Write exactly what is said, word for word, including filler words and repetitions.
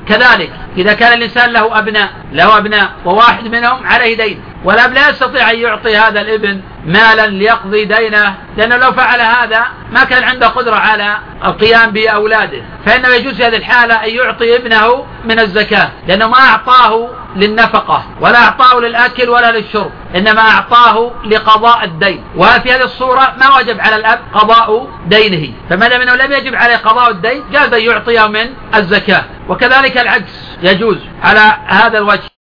كذلك إذا كان الإنسان له أبناء له أبناء وواحد منهم عليه دين، والأب لا يستطيع أن يعطي هذا الابن مالا ليقضي دينه، لأنه لو فعل هذا ما كان عنده قدرة على القيام بأولاده، فإنه يجوز في هذه الحالة أن يعطي ابنه من الزكاة، لأنه ما أعطاه للنفقة ولا أعطاه للأكل ولا للشرب، إنما أعطاه لقضاء الدين. وفي هذه الصورة ما وجب على الأب قضاء دينه، فما دام أنه لم يجب عليه قضاء الدين جاز أن يعطيه من الزكاة. وكذلك العكس يجوز على هذا الوجه.